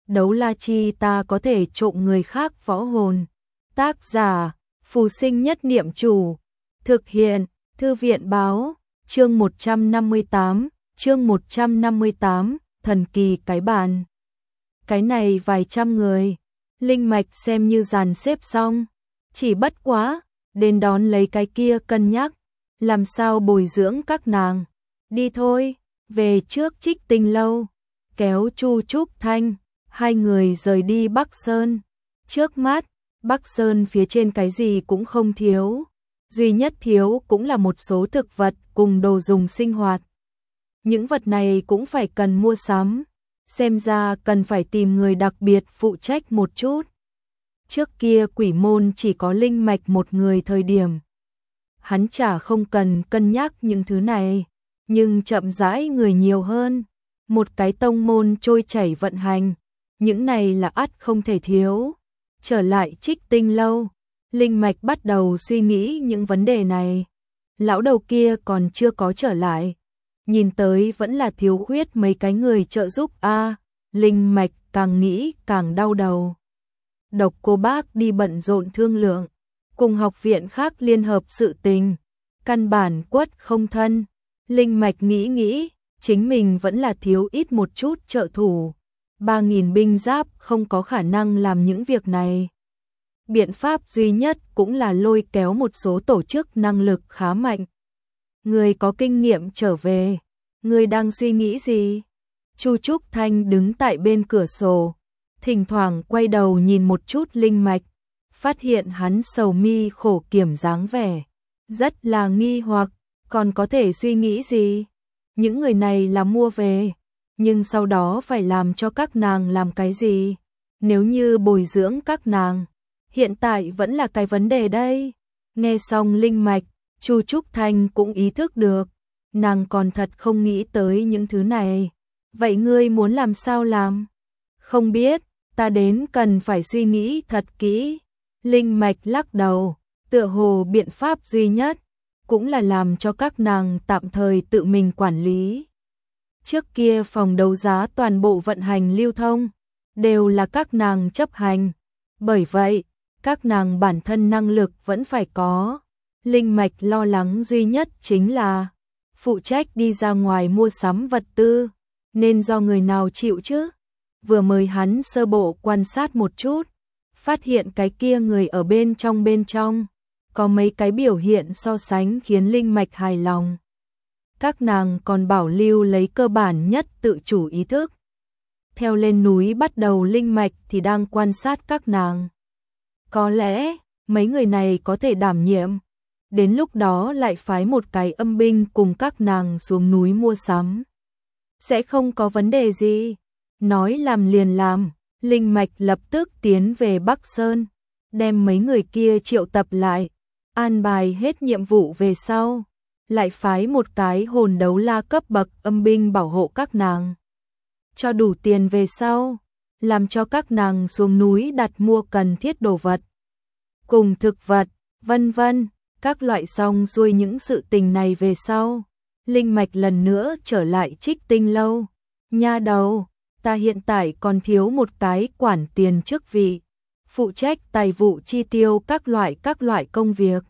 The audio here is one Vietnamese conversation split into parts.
đấu la chi ta có thể trộm người khác võ hồn. Tác giả, Phù Sinh Nhất Niệm Chủ. Thực hiện, Thư viện báo, chương 158, thần kỳ cái bàn. Cái này vài trăm người, linh mạch xem như dàn xếp xong, chỉ bất quá, đến đón lấy cái kia cân nhắc, làm sao bồi dưỡng các nàng. Đi thôi, về trước Trích Tinh lâu, kéo Chu Trúc Thanh, hai người rời đi Bắc Sơn. Trước mắt, Bắc Sơn phía trên cái gì cũng không thiếu, duy nhất thiếu cũng là một số thực vật cùng đồ dùng sinh hoạt. Những vật này cũng phải cần mua sắm, xem ra cần phải tìm người đặc biệt phụ trách một chút. Trước kia Quỷ Môn chỉ có linh mạch một người thời điểm, hắn chả không cần cân nhắc những thứ này, nhưng chậm rãi người nhiều hơn, một cái tông môn trôi chảy vận hành, những này là ắt không thể thiếu. Trở lại Trích Tinh lâu, linh mạch bắt đầu suy nghĩ những vấn đề này. Lão đầu kia còn chưa có trở lại, nhìn tới vẫn là thiếu khuyết mấy cái người trợ giúp a. Linh mạch càng nghĩ càng đau đầu. Độc Cô Bác đi bận rộn thương lượng, cùng học viện khác liên hợp sự tình, căn bản quất không thân. Linh mạch nghĩ, chính mình vẫn là thiếu ít một chút trợ thủ. 3.000 binh giáp không có khả năng làm những việc này. Biện pháp duy nhất cũng là lôi kéo một số tổ chức năng lực khá mạnh. Người có kinh nghiệm trở về, người đang suy nghĩ gì? Chu Trúc Thanh đứng tại bên cửa sổ, thỉnh thoảng quay đầu nhìn một chút linh mạch, phát hiện hắn sầu mi khổ kiểm dáng vẻ, rất là nghi hoặc, còn có thể suy nghĩ gì? Những người này là mua về, nhưng sau đó phải làm cho các nàng làm cái gì? Nếu như bồi dưỡng các nàng, hiện tại vẫn là cái vấn đề đây. Nghe xong linh mạch, Chu Trúc Thanh cũng ý thức được, nàng còn thật không nghĩ tới những thứ này. Vậy ngươi muốn làm sao làm? Không biết, ta đến cần phải suy nghĩ thật kỹ. Linh mạch lắc đầu, tựa hồ biện pháp duy nhất cũng là làm cho các nàng tạm thời tự mình quản lý. Trước kia phòng đấu giá toàn bộ vận hành lưu thông, đều là các nàng chấp hành. Bởi vậy, các nàng bản thân năng lực vẫn phải có. Linh mạch lo lắng duy nhất chính là phụ trách đi ra ngoài mua sắm vật tư, nên do người nào chịu chứ? Vừa mời hắn sơ bộ quan sát một chút, phát hiện cái kia người ở bên trong, có mấy cái biểu hiện so sánh khiến linh mạch hài lòng. Các nàng còn bảo lưu lấy cơ bản nhất tự chủ ý thức. Theo lên núi bắt đầu linh mạch thì đang quan sát các nàng. Có lẽ, mấy người này có thể đảm nhiệm. Đến lúc đó lại phái một cái âm binh cùng các nàng xuống núi mua sắm. Sẽ không có vấn đề gì. Nói làm liền làm, linh mạch lập tức tiến về Bắc Sơn, đem mấy người kia triệu tập lại, an bài hết nhiệm vụ về sau, lại phái một cái hồn đấu la cấp bậc âm binh bảo hộ các nàng. Cho đủ tiền về sau, làm cho các nàng xuống núi đặt mua cần thiết đồ vật, cùng thực vật, vân vân, các loại xong xuôi những sự tình này về sau. Linh mạch lần nữa trở lại Trích Tinh lâu. Nha đầu, ta hiện tại còn thiếu một cái quản tiền chức vị, phụ trách tài vụ chi tiêu các loại công việc.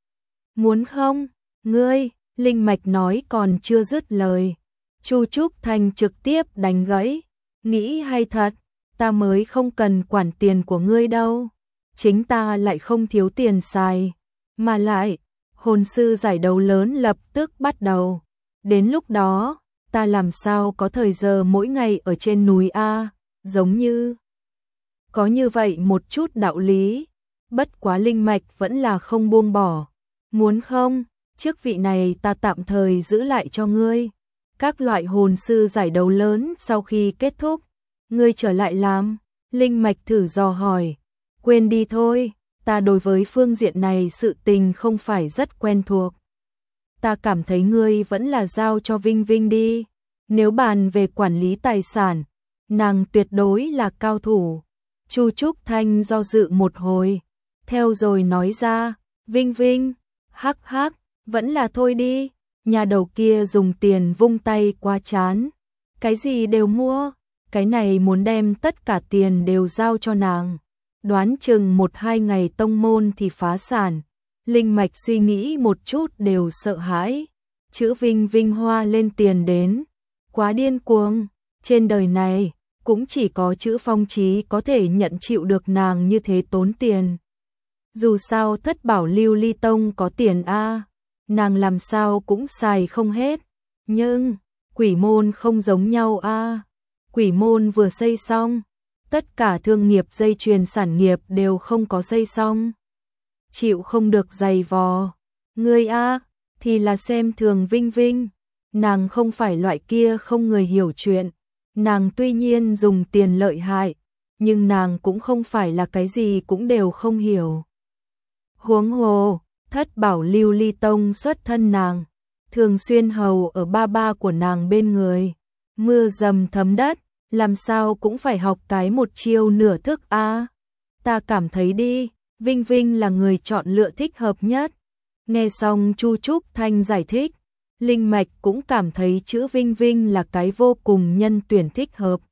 Muốn không? Ngươi, linh mạch nói còn chưa dứt lời. Chu Trúc Thanh trực tiếp đánh gãy. Nghĩ hay thật, ta mới không cần quản tiền của ngươi đâu. Chính ta lại không thiếu tiền xài. Mà lại, hồn sư giải đấu lớn lập tức bắt đầu. Đến lúc đó, ta làm sao có thời giờ mỗi ngày ở trên núi A, giống như có như vậy một chút đạo lý. Bất quá linh mạch vẫn là không buông bỏ. Muốn không, chức vị này ta tạm thời giữ lại cho ngươi. Các loại hồn sư giải đấu lớn sau khi kết thúc, ngươi trở lại làm. Linh mạch thử dò hỏi. Quên đi thôi, ta đối với phương diện này sự tình không phải rất quen thuộc. Ta cảm thấy ngươi vẫn là giao cho Vinh Vinh đi. Nếu bàn về quản lý tài sản, nàng tuyệt đối là cao thủ. Chu Trúc Thanh do dự một hồi, theo rồi nói ra, Vinh Vinh, hắc hắc, vẫn là thôi đi. Nhà đầu kia dùng tiền vung tay qua chán. Cái gì đều mua, cái này muốn đem tất cả tiền đều giao cho nàng. Đoán chừng 1-2 ngày tông môn thì phá sản. Linh Mạch suy nghĩ một chút đều sợ hãi. Chữ Vinh Vinh hoa lên tiền đến. Quá điên cuồng. Trên đời này, cũng chỉ có chữ Phong Chí có thể nhận chịu được nàng như thế tốn tiền. Dù sao Thất Bảo Lưu Ly Tông có tiền a, nàng làm sao cũng xài không hết. Nhưng, Quỷ Môn không giống nhau a. Quỷ Môn vừa xây xong, tất cả thương nghiệp dây chuyền sản nghiệp đều không có xây xong. Chịu không được dày vò. Ngươi a, thì là xem thường Vinh Vinh. Nàng không phải loại kia không người hiểu chuyện. Nàng tuy nhiên dùng tiền lợi hại, nhưng nàng cũng không phải là cái gì cũng đều không hiểu. Huống hồ, Thất Bảo Lưu Ly Tông xuất thân nàng, thường xuyên hầu ở ba ba của nàng bên người. Mưa dầm thấm đất, làm sao cũng phải học cái một chiêu nửa thức a. Ta cảm thấy đi, Vinh Vinh là người chọn lựa thích hợp nhất. Nghe xong Chu Trúc Thanh giải thích, Linh Mạch cũng cảm thấy chữ Vinh Vinh là cái vô cùng nhân tuyển thích hợp.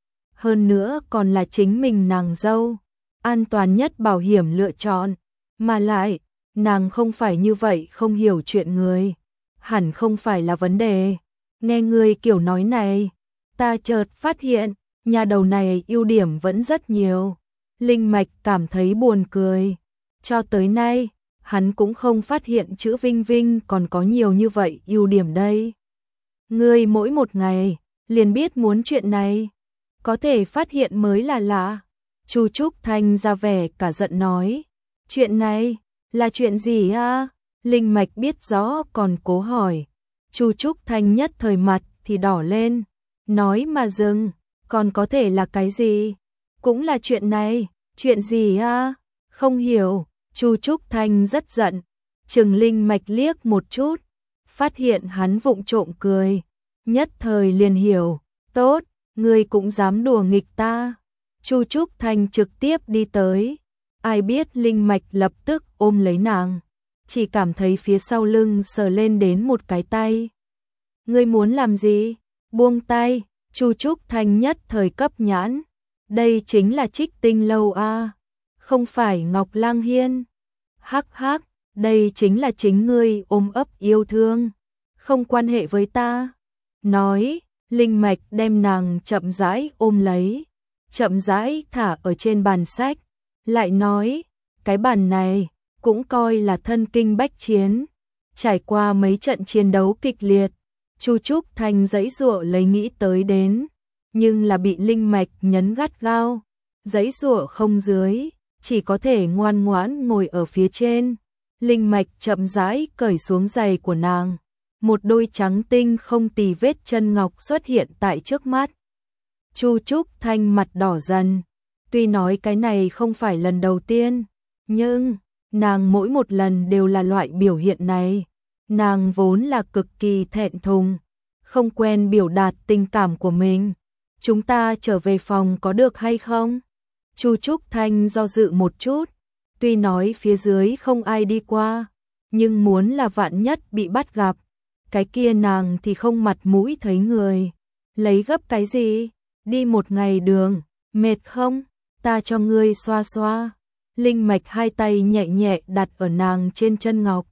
Hơn nữa còn là chính mình nàng dâu, an toàn nhất bảo hiểm lựa chọn. Mà lại, nàng không phải như vậy không hiểu chuyện người. Hẳn không phải là vấn đề. Nghe người kiểu nói này, ta chợt phát hiện, nhà đầu này ưu điểm vẫn rất nhiều. Linh Mạch cảm thấy buồn cười. Cho tới nay, hắn cũng không phát hiện chữ Vinh Vinh còn có nhiều như vậy ưu điểm đây. Ngươi mỗi một ngày, liền biết muốn chuyện này. Có thể phát hiện mới là lạ. Chu Trúc Thanh ra vẻ cả giận nói. Chuyện này, là chuyện gì a? Linh Mạch biết rõ còn cố hỏi. Chu Trúc Thanh nhất thời mặt thì đỏ lên. Nói mà dừng, còn có thể là cái gì? Cũng là chuyện này, chuyện gì a? Không hiểu. Chu Trúc Thanh rất giận, chừng Linh Mạch liếc một chút, phát hiện hắn vụng trộm cười, nhất thời liền hiểu, tốt, ngươi cũng dám đùa nghịch ta. Chu Trúc Thanh trực tiếp đi tới, ai biết Linh Mạch lập tức ôm lấy nàng, chỉ cảm thấy phía sau lưng sờ lên đến một cái tay. Ngươi muốn làm gì? Buông tay. Chu Trúc Thanh nhất thời cấp nhãn, đây chính là Trích Tinh lâu a. Không phải Ngọc Lang Hiên. Hắc hắc, đây chính là chính ngươi ôm ấp yêu thương, không quan hệ với ta. Nói, Linh Mạch đem nàng chậm rãi ôm lấy, chậm rãi thả ở trên bàn sách, lại nói, cái bàn này cũng coi là thân kinh bách chiến, trải qua mấy trận chiến đấu kịch liệt, Chu Trúc Thanh giãy giụa lấy nghĩ tới đến, nhưng là bị Linh Mạch nhấn gắt gao, giãy giụa không dưới. Chỉ có thể ngoan ngoãn ngồi ở phía trên. Linh Mạch chậm rãi cởi xuống giày của nàng. Một đôi trắng tinh không tì vết chân ngọc xuất hiện tại trước mắt. Chu Trúc Thanh mặt đỏ dần. Tuy nói cái này không phải lần đầu tiên, nhưng nàng mỗi một lần đều là loại biểu hiện này. Nàng vốn là cực kỳ thẹn thùng, không quen biểu đạt tình cảm của mình. Chúng ta trở về phòng có được hay không? Chu Trúc Thanh do dự một chút, tuy nói phía dưới không ai đi qua, nhưng muốn là vạn nhất bị bắt gặp, cái kia nàng thì không mặt mũi thấy người. Lấy gấp cái gì? Đi một ngày đường, mệt không? Ta cho ngươi xoa xoa. Linh Mạch hai tay nhẹ nhẹ đặt ở nàng trên chân ngọc.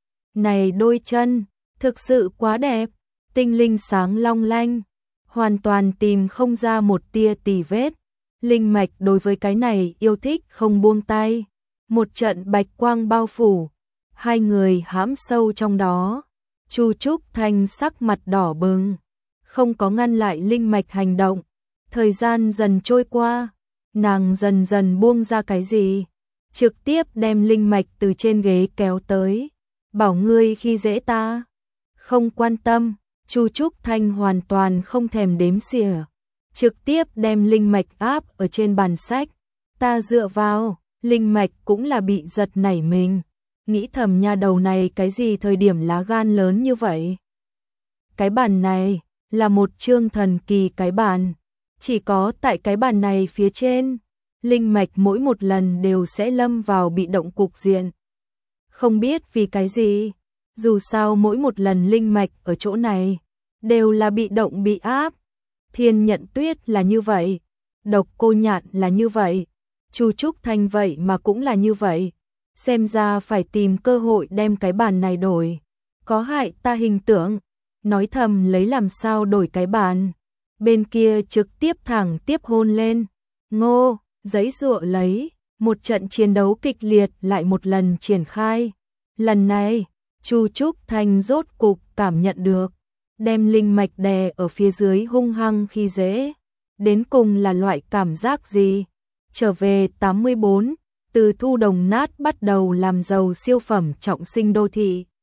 Này đôi chân, thực sự quá đẹp, tinh linh sáng long lanh, hoàn toàn tìm không ra một tia tì vết. Linh Mạch đối với cái này yêu thích không buông tay. Một trận bạch quang bao phủ, hai người hãm sâu trong đó. Chu Trúc Thanh sắc mặt đỏ bừng, không có ngăn lại Linh Mạch hành động. Thời gian dần trôi qua, nàng dần dần buông ra cái gì, trực tiếp đem Linh Mạch từ trên ghế kéo tới. Bảo ngươi khi dễ ta. Không quan tâm, Chu Trúc Thanh hoàn toàn không thèm đếm xỉa. Trực tiếp đem Linh Mạch áp ở trên bàn sách. Ta dựa vào, Linh Mạch cũng là bị giật nảy mình. Nghĩ thầm nha đầu này cái gì thời điểm lá gan lớn như vậy. Cái bàn này là một chương thần kỳ cái bàn. Chỉ có tại cái bàn này phía trên, Linh Mạch mỗi một lần đều sẽ lâm vào bị động cục diện. Không biết vì cái gì, dù sao mỗi một lần Linh Mạch ở chỗ này, đều là bị động bị áp. Thiên Nhận Tuyết là như vậy, Độc Cô Nhạn là như vậy, Chu Trúc Thanh vậy mà cũng là như vậy. Xem ra phải tìm cơ hội đem cái bàn này đổi. Có hại ta hình tượng, nói thầm lấy làm sao đổi cái bàn. Bên kia trực tiếp thẳng tiếp hôn lên. Ngô, giãy giụa lấy, một trận chiến đấu kịch liệt lại một lần triển khai. Lần này, Chu Trúc Thanh rốt cục cảm nhận được, đem linh mạch đè ở phía dưới hung hăng khi dễ. Đến cùng là loại cảm giác gì? Trở về 84, từ thu đồng nát bắt đầu làm giàu siêu phẩm trọng sinh đô thị.